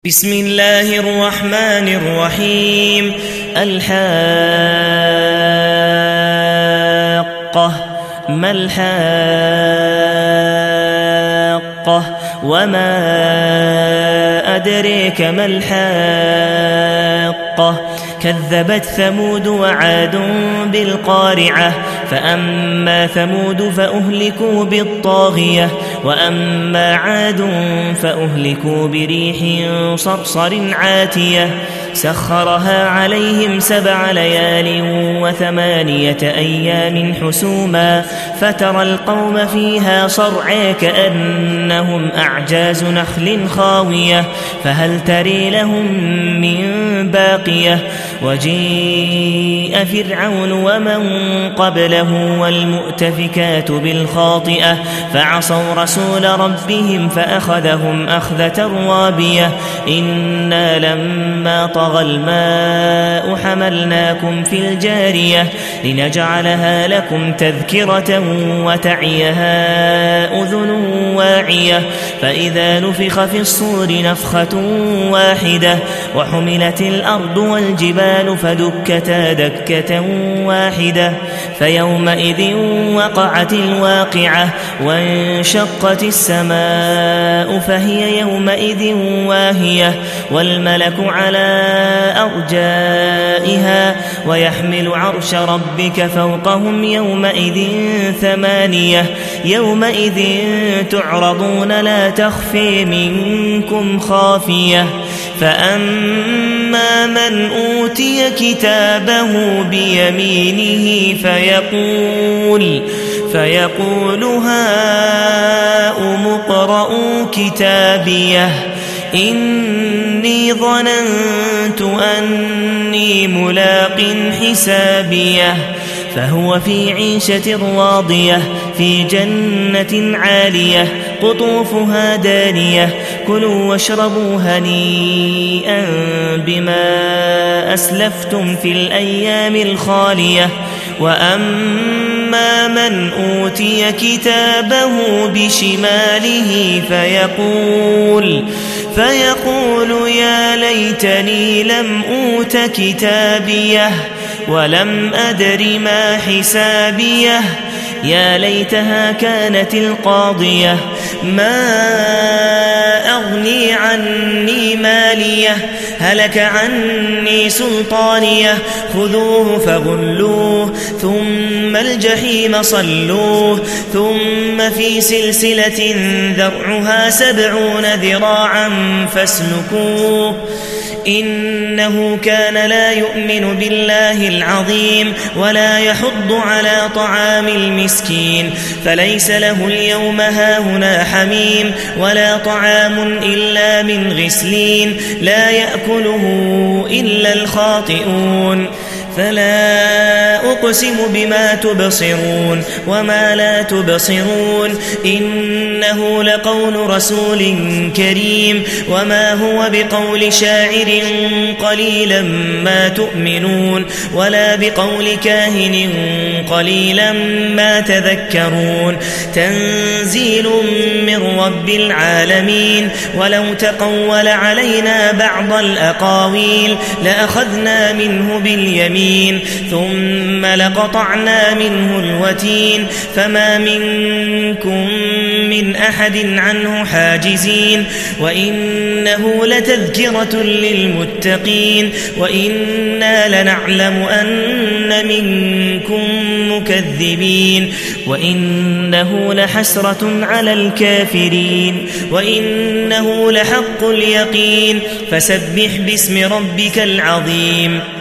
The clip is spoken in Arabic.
بسم الله الرحمن الرحيم. الحاقة ما الحاقة وما أدريك ما الحاقة كذبت ثمود وعاد بالقارعة فأما ثمود فأهلكوا بالطاغية وأما عاد فأهلكوا بريح صرصر عاتية سخرها عليهم 7 ليال و8 أيام حسوما فترى القوم فيها صرعى كأنهم أعجاز نخل خاوية فهل تري لهم من باقية وجيء فرعون ومن قبله والمؤتفكات بالخاطئة فعصوا رسول ربهم فأخذهم أخذة رابية إنا لما طغى الماء حملناكم في الجارية لنجعلها لكم تذكرة وتعيها أذن واعية فإذا نفخ في الصور نفخة واحدة وحملت الأرض والجبال فدكتا دكة واحدة فيومئذ وقعت الواقعة وانشقت السماء فهي يومئذ واهية والملك على أرجائها ويحمل عرش ربك فوقهم يومئذ 8 يومئذ تعرضون لا تخفي منكم خافية فأما من أوتي كتابه بيمينه فيقول هاؤم اقرءوا كتابيه إني ظننت أني ملاق حسابيه فهو في عيشة راضية في جنة عالية قطوفها دانية كلوا واشربوا هنيئا بما أسلفتم في الأيام الخالية وأما من أوتي كتابه بشماله فيقول يا ليتني لم أوت كتابيه ولم أدر ما حسابيه يا ليتها كانت القاضية ما أغني عني ماليه هلك عني سلطانيه خذوه فغلوه ثم الجحيم صلوه ثم في سلسلة ذرعها 70 ذراعا فاسلكوه إنه كان لا يؤمن بالله العظيم ولا يحض على طعام المسكين فليس له اليوم هاهنا حميم ولا طعام إلا من غسلين لا يأكله إلا الخاطئون فلا أقسم بما تبصرون وما لا تبصرون إنه لقول رسول كريم وما هو بقول شاعر قليلا ما تؤمنون ولا بقول كاهن قليلا ما تذكرون تنزيل من رب العالمين ولو تقول علينا بعض الأقاويل لأخذنا منه باليمين ثم لقطعنا منه الوتين فما منكم من أحد عنه حاجزين وإنه لتذكرة للمتقين وإنا لنعلم أن منكم مكذبين وإنه لحسرة على الكافرين وإنه لحق اليقين فسبح باسم ربك العظيم